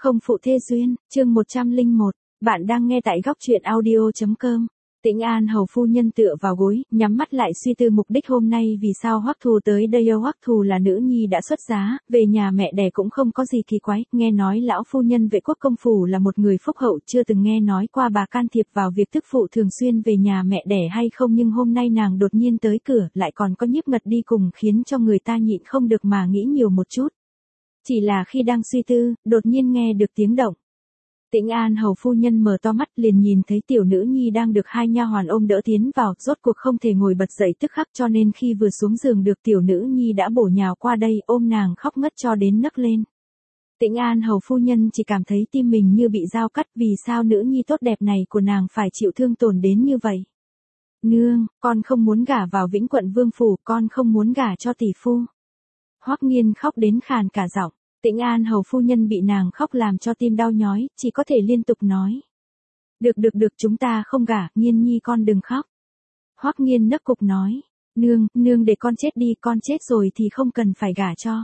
Không phụ thê duyên, chương 101, bạn đang nghe tại góc truyện audio.com. Tĩnh An hầu phu nhân tựa vào gối, nhắm mắt lại suy tư mục đích hôm nay vì sao Hoắc Thù tới đây. Hoắc Thù là nữ nhi đã xuất giá, về nhà mẹ đẻ cũng không có gì kỳ quái, nghe nói lão phu nhân Vệ Quốc công phủ là một người phúc hậu, chưa từng nghe nói qua bà can thiệp vào việc tức phụ thường xuyên về nhà mẹ đẻ hay không, nhưng hôm nay nàng đột nhiên tới cửa, lại còn có nhiếp ngật đi cùng, khiến cho người ta nhịn không được mà nghĩ nhiều một chút. Chỉ là khi đang suy tư, đột nhiên nghe được tiếng động. Tĩnh An hầu phu nhân mở to mắt liền nhìn thấy tiểu nữ nhi đang được hai nha hoàn ôm đỡ tiến vào, rốt cuộc không thể ngồi bật dậy tức khắc, cho nên khi vừa xuống giường được tiểu nữ nhi đã bổ nhào qua đây ôm nàng khóc ngất cho đến nấc lên. Tĩnh An hầu phu nhân chỉ cảm thấy tim mình như bị dao cắt, vì sao nữ nhi tốt đẹp này của nàng phải chịu thương tổn đến như vậy. Nương, con không muốn gả vào Vĩnh Quận Vương phủ, con không muốn gả cho tỷ phu. Hoắc Nghiên khóc đến khàn cả giọng. Tĩnh An hầu phu nhân bị nàng khóc làm cho tim đau nhói, chỉ có thể liên tục nói. Được, chúng ta không gả, Nghiên nhi con đừng khóc. Hoắc Nghiên nấc cục nói. Nương để con chết đi, con chết rồi thì không cần phải gả cho.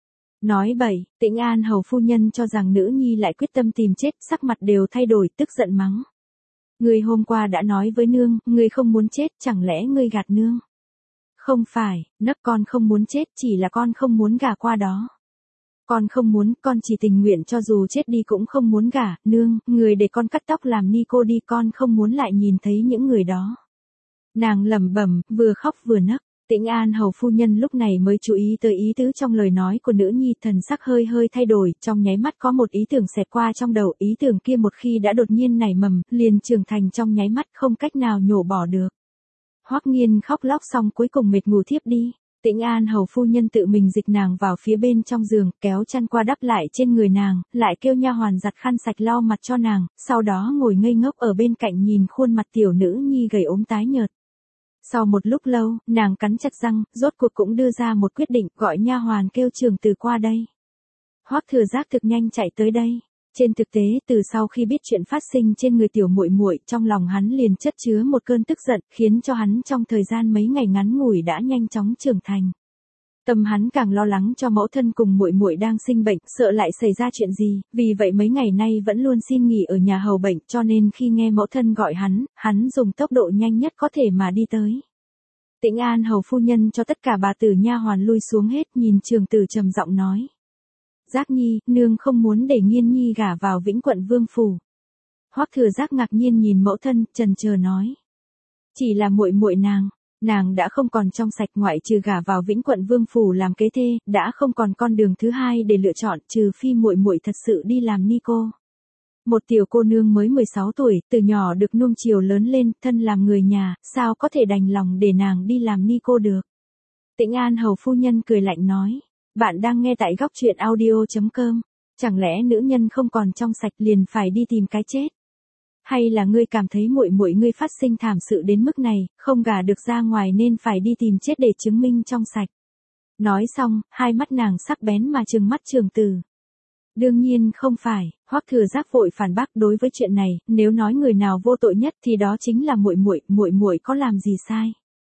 Nói bậy, Tĩnh An hầu phu nhân cho rằng nữ nhi lại quyết tâm tìm chết, sắc mặt đều thay đổi, tức giận mắng. Ngươi hôm qua đã nói với nương, ngươi không muốn chết, chẳng lẽ ngươi gạt nương? Không phải, nấc con không muốn chết, chỉ là con không muốn gả qua đó. Con không muốn, con chỉ tình nguyện cho dù chết đi cũng không muốn gả, nương, người để con cắt tóc làm ni cô đi, con không muốn lại nhìn thấy những người đó. Nàng lẩm bẩm, vừa khóc vừa nấc. Tĩnh An hầu phu nhân lúc này mới chú ý tới ý tứ trong lời nói của nữ nhi, thần sắc hơi thay đổi, trong nháy mắt có một ý tưởng xẹt qua trong đầu, ý tưởng kia một khi đã đột nhiên nảy mầm, liền trưởng thành trong nháy mắt, không cách nào nhổ bỏ được. Hoắc Nghiên khóc lóc xong cuối cùng mệt ngủ thiếp đi. Tĩnh An hầu phu nhân tự mình dịch nàng vào phía bên trong giường, kéo chăn qua đắp lại trên người nàng, lại kêu nha hoàn giặt khăn sạch lau mặt cho nàng, sau đó ngồi ngây ngốc ở bên cạnh nhìn khuôn mặt tiểu nữ nhi gầy ốm tái nhợt. Sau một lúc lâu, nàng cắn chặt răng, rốt cuộc cũng đưa ra một quyết định, gọi nha hoàn kêu Trường Từ qua đây. Hoắc Thừa Giác thực nhanh chạy tới đây. Trên thực tế, từ sau khi biết chuyện phát sinh trên người tiểu muội muội, trong lòng hắn liền chất chứa một cơn tức giận, khiến cho hắn trong thời gian mấy ngày ngắn ngủi đã nhanh chóng trưởng thành. Tâm hắn càng lo lắng cho mẫu thân cùng muội muội đang sinh bệnh, sợ lại xảy ra chuyện gì, vì vậy mấy ngày nay vẫn luôn xin nghỉ ở nhà hầu bệnh, cho nên khi nghe mẫu thân gọi hắn dùng tốc độ nhanh nhất có thể mà đi tới. Tĩnh An hầu phu nhân cho tất cả bà tử nha hoàn lui xuống hết, nhìn Trường Từ trầm giọng nói. Giác nhi, nương không muốn để Nghiên nhi gả vào Vĩnh Quận Vương phủ. Hoắc Thừa Giác ngạc nhiên nhìn mẫu thân, chần chờ nói. Chỉ là muội muội nàng đã không còn trong sạch, ngoại trừ gả vào Vĩnh Quận Vương phủ làm kế thê, đã không còn con đường thứ hai để lựa chọn, trừ phi muội muội thật sự đi làm ni cô. Một tiểu cô nương mới 16 tuổi, từ nhỏ được nuông chiều lớn lên, thân làm người nhà, sao có thể đành lòng để nàng đi làm ni cô được. Tĩnh An hầu phu nhân cười lạnh nói. Bạn đang nghe tại góc truyện audio.com. Chẳng lẽ nữ nhân không còn trong sạch liền phải đi tìm cái chết? Hay là ngươi cảm thấy muội muội ngươi phát sinh thảm sự đến mức này, không gả được ra ngoài nên phải đi tìm chết để chứng minh trong sạch? Nói xong, hai mắt nàng sắc bén mà trừng mắt Trường Từ. Đương nhiên không phải, Hoắc Thừa Giác vội phản bác, đối với chuyện này, nếu nói người nào vô tội nhất thì đó chính là muội muội có làm gì sai?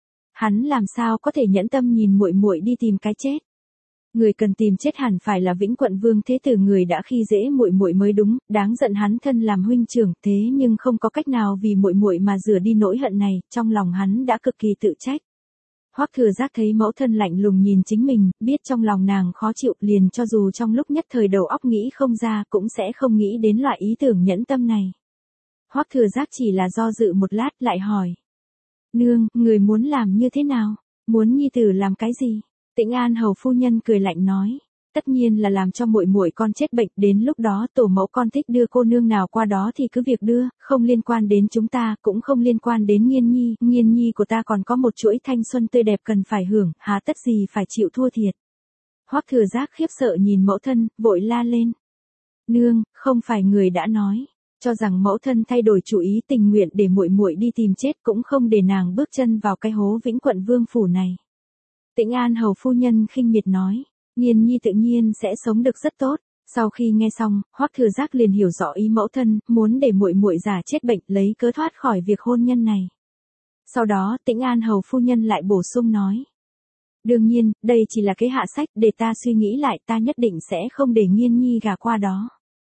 Hắn làm sao có thể nhẫn tâm nhìn muội muội đi tìm cái chết? Người cần tìm chết hẳn phải là Vĩnh Quận Vương Thế Tử, người đã khi dễ muội muội mới đúng, đáng giận hắn thân làm huynh trưởng, thế nhưng không có cách nào vì muội muội mà rửa đi nỗi hận này, trong lòng hắn đã cực kỳ tự trách. Hoắc Thừa Giác thấy mẫu thân lạnh lùng nhìn chính mình, biết trong lòng nàng khó chịu, liền cho dù trong lúc nhất thời đầu óc nghĩ không ra, cũng sẽ không nghĩ đến loại ý tưởng nhẫn tâm này. Hoắc Thừa Giác chỉ là do dự một lát lại hỏi. Nương, người muốn làm như thế nào? Muốn nhi tử làm cái gì? Tĩnh An hầu phu nhân cười lạnh nói, tất nhiên là làm cho muội muội con chết bệnh, đến lúc đó tổ mẫu con thích đưa cô nương nào qua đó thì cứ việc đưa, không liên quan đến chúng ta, cũng không liên quan đến Nghiên nhi của ta còn có một chuỗi thanh xuân tươi đẹp cần phải hưởng, há tất gì phải chịu thua thiệt. Hoắc Thừa Giác khiếp sợ nhìn mẫu thân, vội la lên. Nương, không phải người đã nói, cho rằng mẫu thân thay đổi chủ ý, tình nguyện để muội muội đi tìm chết, cũng không để nàng bước chân vào cái hố Vĩnh Quận Vương phủ này. Tĩnh An hầu phu nhân khinh miệt nói, Nghiên nhi tự nhiên sẽ sống được rất tốt. Sau khi nghe xong, Hoắc Thừa Giác liền hiểu rõ ý mẫu thân, muốn để muội muội già chết bệnh, lấy cớ thoát khỏi việc hôn nhân này. Sau đó, Tĩnh An hầu phu nhân lại bổ sung nói, đương nhiên, đây chỉ là cái hạ sách, để ta suy nghĩ lại, ta nhất định sẽ không để Nghiên nhi gả qua đó.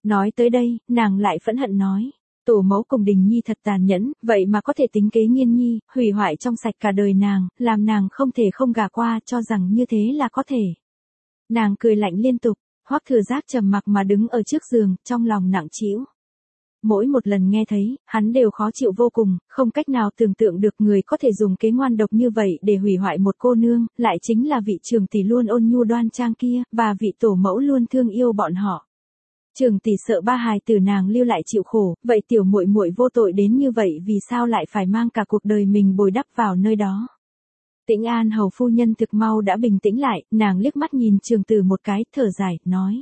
Nói tới đây, nàng lại phẫn hận nói. Tổ mẫu cùng Đình Nhi thật tàn nhẫn, vậy mà có thể tính kế Nghiên Nhi, hủy hoại trong sạch cả đời nàng, làm nàng không thể không gả qua, cho rằng như thế là có thể. Nàng cười lạnh liên tục, Hoắc Thừa Giác trầm mặc mà đứng ở trước giường, trong lòng nặng trĩu. Mỗi một lần nghe thấy, hắn đều khó chịu vô cùng, không cách nào tưởng tượng được người có thể dùng kế ngoan độc như vậy để hủy hoại một cô nương, lại chính là vị trưởng tỷ luôn ôn nhu đoan trang kia, và vị tổ mẫu luôn thương yêu bọn họ. Trưởng tỷ sợ ba hài tử nàng lưu lại chịu khổ, vậy tiểu muội muội vô tội đến như vậy vì sao lại phải mang cả cuộc đời mình bồi đắp vào nơi đó. Tĩnh An hầu phu nhân thực mau đã bình tĩnh lại, nàng liếc mắt nhìn trưởng tử một cái, thở dài, nói.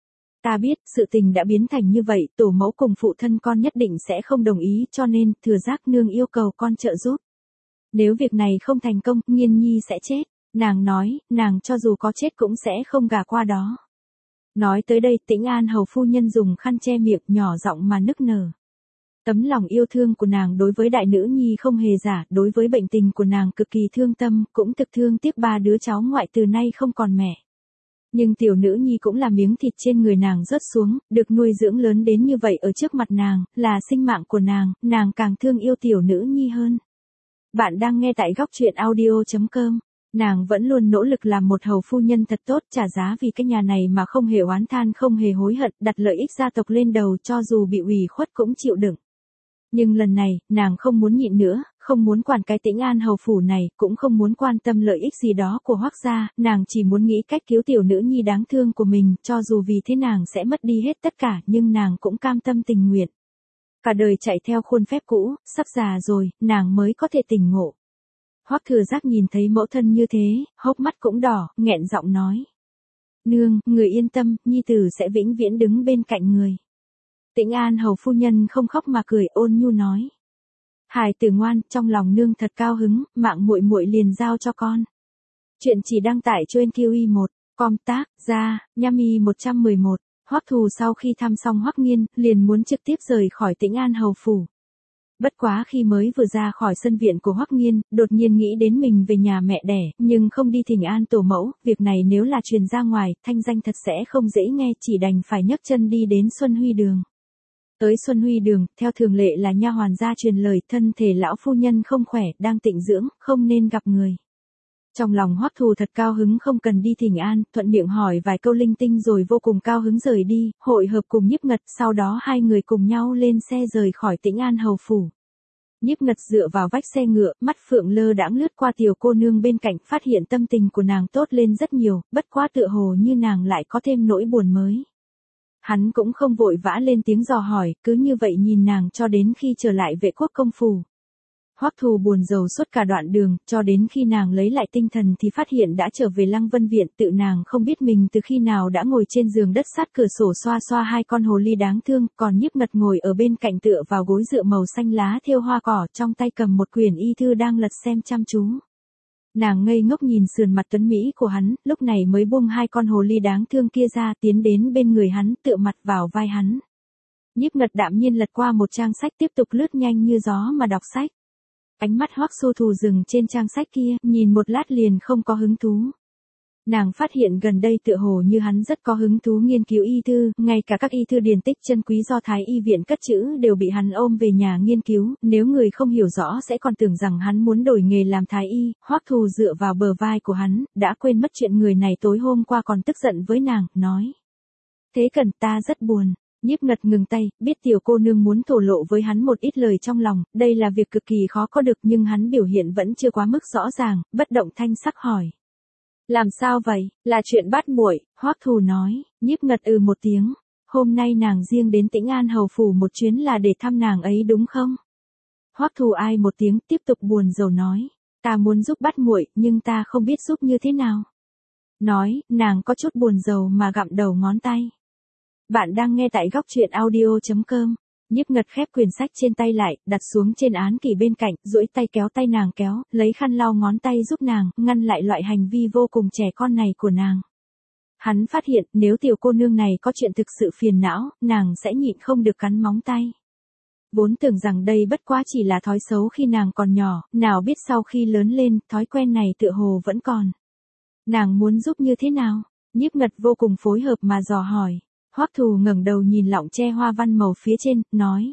Ta biết, sự tình đã biến thành như vậy, tổ mẫu cùng phụ thân con nhất định sẽ không đồng ý, cho nên, Thừa Giác nương yêu cầu con trợ giúp. Nếu việc này không thành công, Nghiên Nhi sẽ chết. Nàng nói, nàng cho dù có chết cũng sẽ không gả qua đó. Nói tới đây, Tĩnh An hầu phu nhân dùng khăn che miệng, nhỏ giọng mà nức nở. Tấm lòng yêu thương của nàng đối với đại nữ nhi không hề giả, đối với bệnh tình của nàng cực kỳ thương tâm, cũng thực thương tiếc ba đứa cháu ngoại từ nay không còn mẹ. Nhưng tiểu nữ nhi cũng là miếng thịt trên người nàng rớt xuống, được nuôi dưỡng lớn đến như vậy ở trước mặt nàng, là sinh mạng của nàng càng thương yêu tiểu nữ nhi hơn. Bạn đang nghe tại góc truyện audio.com. Nàng vẫn luôn nỗ lực làm một hầu phu nhân thật tốt, trả giá vì cái nhà này mà không hề oán than, không hề hối hận, đặt lợi ích gia tộc lên đầu, cho dù bị ủy khuất cũng chịu đựng. Nhưng lần này, nàng không muốn nhịn nữa, không muốn quản cái Tĩnh An hầu phủ này, cũng không muốn quan tâm lợi ích gì đó của Hoắc gia, nàng chỉ muốn nghĩ cách cứu tiểu nữ nhi đáng thương của mình, cho dù vì thế nàng sẽ mất đi hết tất cả, nhưng nàng cũng cam tâm tình nguyện. Cả đời chạy theo khuôn phép cũ, sắp già rồi, nàng mới có thể tỉnh ngộ. Hoắc Thừa Giác nhìn thấy mẫu thân như thế, hốc mắt cũng đỏ, nghẹn giọng nói. Nương, người yên tâm, nhi tử sẽ vĩnh viễn đứng bên cạnh người. Tĩnh An hầu phu nhân không khóc mà cười, ôn nhu nói. Hài tử ngoan, trong lòng nương thật cao hứng, mạng muội muội liền giao cho con. Chuyện chỉ đăng tải trên QI1, com tác, ra, Yami 111. Hoắc Thù sau khi thăm xong Hoắc Nghiên, liền muốn trực tiếp rời khỏi Tĩnh An hầu phủ. Bất quá khi mới vừa ra khỏi sân viện của Hoắc Nghiên, đột nhiên nghĩ đến mình về nhà mẹ đẻ, nhưng không đi thỉnh an tổ mẫu, việc này nếu là truyền ra ngoài, thanh danh thật sẽ không dễ nghe, chỉ đành phải nhấc chân đi đến Xuân Huy Đường. Tới Xuân Huy Đường, theo thường lệ là nha hoàn gia truyền lời, thân thể lão phu nhân không khỏe, đang tịnh dưỡng, không nên gặp người. Trong lòng Hoắc Thù thật cao hứng, không cần đi thỉnh an, thuận miệng hỏi vài câu linh tinh rồi vô cùng cao hứng rời đi, hội hợp cùng Nhiếp Ngật, sau đó hai người cùng nhau lên xe rời khỏi Tĩnh An hầu phủ. Nhiếp Ngật dựa vào vách xe ngựa, mắt phượng lơ đãng lướt qua tiểu cô nương bên cạnh, phát hiện tâm tình của nàng tốt lên rất nhiều, bất quá tựa hồ như nàng lại có thêm nỗi buồn mới. Hắn cũng không vội vã lên tiếng dò hỏi, cứ như vậy nhìn nàng cho đến khi trở lại Vệ Quốc công phủ. Hoắc Thù buồn rầu suốt cả đoạn đường, cho đến khi nàng lấy lại tinh thần thì phát hiện đã trở về Lăng Vân Viện, tự nàng không biết mình từ khi nào đã ngồi trên giường đất sát cửa sổ xoa xoa hai con hồ ly đáng thương, còn Nhiếp Ngật ngồi ở bên cạnh tựa vào gối dựa màu xanh lá thêu hoa cỏ, trong tay cầm một quyển y thư đang lật xem chăm chú. Nàng ngây ngốc nhìn sườn mặt tuấn mỹ của hắn, lúc này mới buông hai con hồ ly đáng thương kia ra, tiến đến bên người hắn, tựa mặt vào vai hắn. Nhiếp Ngật đạm nhiên lật qua một trang sách, tiếp tục lướt nhanh như gió mà đọc sách. Ánh mắt Hoắc Xu Thù dừng trên trang sách kia, nhìn một lát liền không có hứng thú. Nàng phát hiện gần đây tựa hồ như hắn rất có hứng thú nghiên cứu y thư, ngay cả các y thư điển tích chân quý do Thái y viện cất trữ đều bị hắn ôm về nhà nghiên cứu, nếu người không hiểu rõ sẽ còn tưởng rằng hắn muốn đổi nghề làm Thái y. Hoắc Thù dựa vào bờ vai của hắn, đã quên mất chuyện người này tối hôm qua còn tức giận với nàng, nói. Thế Cần, ta rất buồn. Nhiếp Ngật ngừng tay, biết tiểu cô nương muốn thổ lộ với hắn một ít lời trong lòng, đây là việc cực kỳ khó có được, nhưng hắn biểu hiện vẫn chưa quá mức rõ ràng, bất động thanh sắc hỏi. Làm sao vậy, là chuyện bắt muội, Hoắc Thù nói. Nhiếp Ngật một tiếng, hôm nay nàng riêng đến Tĩnh An hầu phủ một chuyến là để thăm nàng ấy đúng không? Hoắc Thù ai một tiếng, tiếp tục buồn rầu nói, ta muốn giúp bắt muội, nhưng ta không biết giúp như thế nào. Nói, nàng có chút buồn rầu mà gặm đầu ngón tay. Bạn đang nghe tại góc truyện audio.com. Nhiếp Ngật khép quyển sách trên tay lại, đặt xuống trên án kỷ bên cạnh, duỗi tay kéo tay nàng kéo, lấy khăn lau ngón tay giúp nàng, ngăn lại loại hành vi vô cùng trẻ con này của nàng. Hắn phát hiện, nếu tiểu cô nương này có chuyện thực sự phiền não, nàng sẽ nhịn không được cắn móng tay. Vốn tưởng rằng đây bất quá chỉ là thói xấu khi nàng còn nhỏ, nào biết sau khi lớn lên, thói quen này tựa hồ vẫn còn. Nàng muốn giúp như thế nào? Nhiếp Ngật vô cùng phối hợp mà dò hỏi. Hoắc Thù ngẩng đầu nhìn lọng tre hoa văn màu phía trên, nói.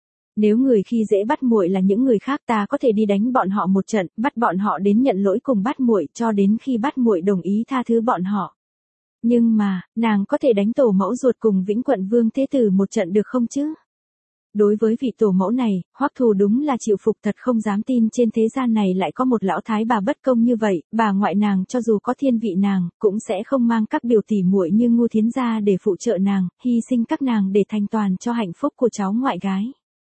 Nếu người khi dễ Bát Muội là những người khác ta có thể đi đánh bọn họ một trận, bắt bọn họ đến nhận lỗi cùng Bát Muội cho đến khi Bát Muội đồng ý tha thứ bọn họ. Nhưng mà, nàng có thể đánh tổ mẫu ruột cùng Vĩnh Quận Vương Thế Tử một trận được không chứ? Đối với vị tổ mẫu này, Hoắc Thù đúng là chịu phục thật không dám tin trên thế gian này lại có một lão thái bà bất công như vậy, bà ngoại nàng cho dù có thiên vị nàng, cũng sẽ không mang các biểu tỷ muội như Ngô Thiến ra để phụ trợ nàng, hy sinh các nàng để thành toàn cho hạnh phúc của cháu ngoại gái.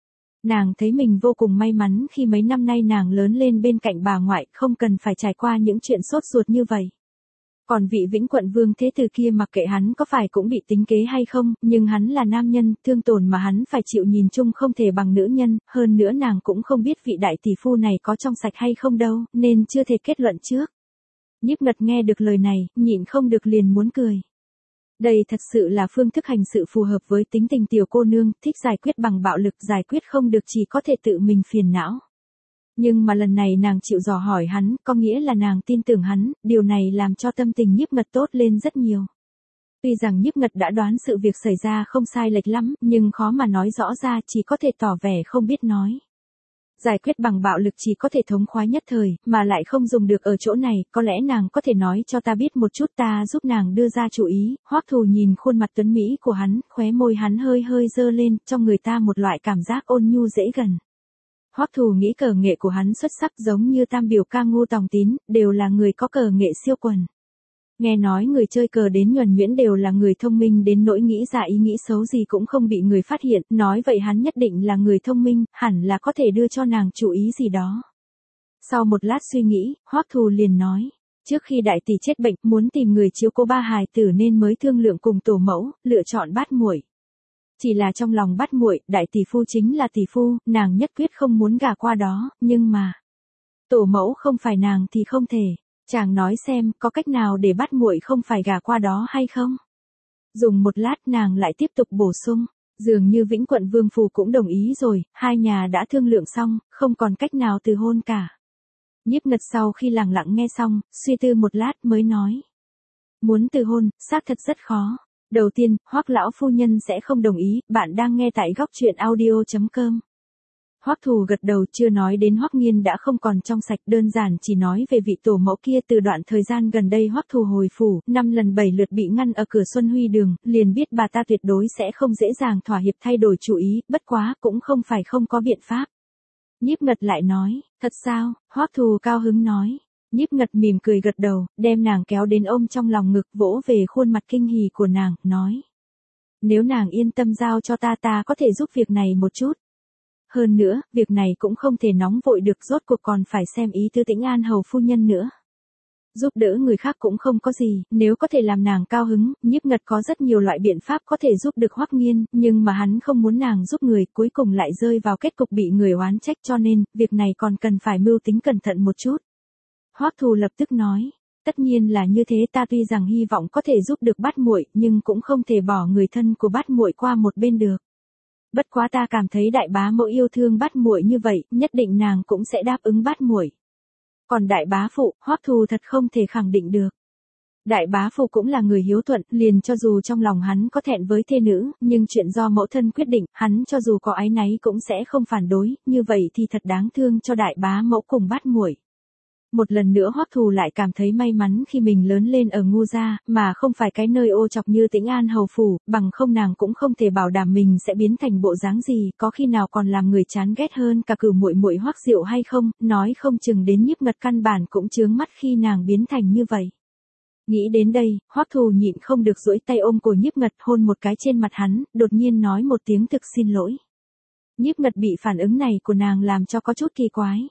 Nàng thấy mình vô cùng may mắn khi mấy năm nay nàng lớn lên bên cạnh bà ngoại, không cần phải trải qua những chuyện sốt ruột như vậy. Còn vị Vĩnh Quận Vương Thế Tử kia mặc kệ hắn có phải cũng bị tính kế hay không, nhưng hắn là nam nhân, thương tổn mà hắn phải chịu nhìn chung không thể bằng nữ nhân, hơn nữa nàng cũng không biết vị đại tỷ phu này có trong sạch hay không đâu, nên chưa thể kết luận trước. Nhiếp Ngật nghe được lời này, nhịn không được liền muốn cười. Đây thật sự là phương thức hành sự phù hợp với tính tình tiểu cô nương, thích giải quyết bằng bạo lực, giải quyết không được chỉ có thể tự mình phiền não. Nhưng mà lần này nàng chịu dò hỏi hắn, có nghĩa là nàng tin tưởng hắn, điều này làm cho tâm tình Nhiếp Ngật tốt lên rất nhiều. Tuy rằng Nhiếp Ngật đã đoán sự việc xảy ra không sai lệch lắm, nhưng khó mà nói rõ ra, chỉ có thể tỏ vẻ không biết nói. Giải quyết bằng bạo lực chỉ có thể thống khoái nhất thời, mà lại không dùng được ở chỗ này, có lẽ nàng có thể nói cho ta biết một chút, ta giúp nàng đưa ra chủ ý. Hoắc Thù nhìn khuôn mặt tuấn mỹ của hắn, khóe môi hắn hơi hơi dơ lên, trong người ta một loại cảm giác ôn nhu dễ gần. Hoắc Thù nghĩ cờ nghệ của hắn xuất sắc giống như tam biểu ca Ngô Tòng Tín, đều là người có cờ nghệ siêu quần. Nghe nói người chơi cờ đến nhuần nhuyễn đều là người thông minh đến nỗi nghĩ ra ý nghĩ xấu gì cũng không bị người phát hiện, nói vậy hắn nhất định là người thông minh, hẳn là có thể đưa cho nàng chủ ý gì đó. Sau một lát suy nghĩ, Hoắc Thù liền nói, trước khi đại tỷ chết bệnh, muốn tìm người chiếu cố ba hài tử nên mới thương lượng cùng tổ mẫu, lựa chọn Bát Muội. Chỉ là trong lòng Bát Muội, đại tỷ phu chính là tỷ phu, nàng nhất quyết không muốn gả qua đó, nhưng mà tổ mẫu không phải nàng thì không thể. Chàng nói xem, có cách nào để Bát Muội không phải gả qua đó hay không? Dùng một lát nàng lại tiếp tục bổ sung, dường như Vĩnh Quận Vương Phủ cũng đồng ý rồi, hai nhà đã thương lượng xong, không còn cách nào từ hôn cả. Nhiếp Ngật sau khi lặng lặng nghe xong, suy tư một lát mới nói. Muốn từ hôn, xác thật rất khó. Đầu tiên, Hoắc lão phu nhân sẽ không đồng ý, bạn đang nghe tại góc truyện audio.com. Hoắc Thù gật đầu, chưa nói đến Hoắc Nghiên đã không còn trong sạch, đơn giản chỉ nói về vị tổ mẫu kia. Từ đoạn thời gian gần đây Hoắc Thù hồi phủ, 5 lần 7 lượt bị ngăn ở cửa Xuân Huy Đường, liền biết bà ta tuyệt đối sẽ không dễ dàng thỏa hiệp thay đổi chủ ý, bất quá cũng không phải không có biện pháp. Nhiếp Ngật lại nói, thật sao? Hoắc Thù cao hứng nói. Nhiếp Ngật mỉm cười gật đầu, đem nàng kéo đến ôm trong lòng ngực, vỗ về khuôn mặt kinh hỉ của nàng, nói. Nếu nàng yên tâm giao cho ta có thể giúp việc này một chút. Hơn nữa, việc này cũng không thể nóng vội được, rốt cuộc còn phải xem ý tứ Tĩnh An hầu phu nhân nữa. Giúp đỡ người khác cũng không có gì, nếu có thể làm nàng cao hứng, Nhiếp Ngật có rất nhiều loại biện pháp có thể giúp được Hoắc Nghiên, nhưng mà hắn không muốn nàng giúp người, cuối cùng lại rơi vào kết cục bị người oán trách, cho nên, việc này còn cần phải mưu tính cẩn thận một chút. Hoắc Thù lập tức nói, tất nhiên là như thế, ta tuy rằng hy vọng có thể giúp được Bát Muội, nhưng cũng không thể bỏ người thân của Bát Muội qua một bên được. Bất quá ta cảm thấy đại bá mẫu yêu thương Bát Muội như vậy, nhất định nàng cũng sẽ đáp ứng Bát Muội. Còn đại bá phụ, Hoắc Thù thật không thể khẳng định được. Đại bá phụ cũng là người hiếu thuận, liền cho dù trong lòng hắn có thẹn với thê nữ, nhưng chuyện do mẫu thân quyết định, hắn cho dù có áy náy cũng sẽ không phản đối, như vậy thì thật đáng thương cho đại bá mẫu cùng Bát Muội. Một lần nữa Hoắc Thù lại cảm thấy may mắn khi mình lớn lên ở Ngô gia, mà không phải cái nơi ô trọc như Tĩnh An hầu phủ, bằng không nàng cũng không thể bảo đảm mình sẽ biến thành bộ dáng gì, có khi nào còn làm người chán ghét hơn cả cửu muội muội Hoắc Diệu hay không, nói không chừng đến Nhiếp Ngật căn bản cũng chướng mắt khi nàng biến thành như vậy. Nghĩ đến đây, Hoắc Thù nhịn không được duỗi tay ôm cổ Nhiếp Ngật, hôn một cái trên mặt hắn, đột nhiên nói một tiếng thực xin lỗi. Nhiếp Ngật bị phản ứng này của nàng làm cho có chút kỳ quái.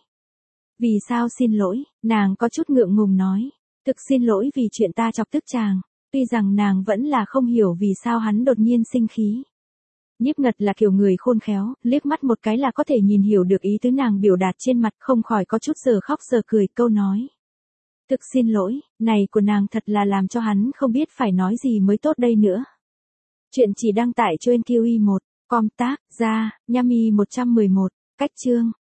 Vì sao xin lỗi? Nàng có chút ngượng ngùng nói. Thực xin lỗi vì chuyện ta chọc tức chàng. Tuy rằng nàng vẫn là không hiểu vì sao hắn đột nhiên sinh khí. Nhiếp Ngật là kiểu người khôn khéo, liếc mắt một cái là có thể nhìn hiểu được ý tứ nàng biểu đạt trên mặt, không khỏi có chút giờ khóc giờ cười, câu nói. Thực xin lỗi, này của nàng thật là làm cho hắn không biết phải nói gì mới tốt đây nữa. Chuyện chỉ đăng tải trên QI1, com tác, ra, Yami 111, cách chương.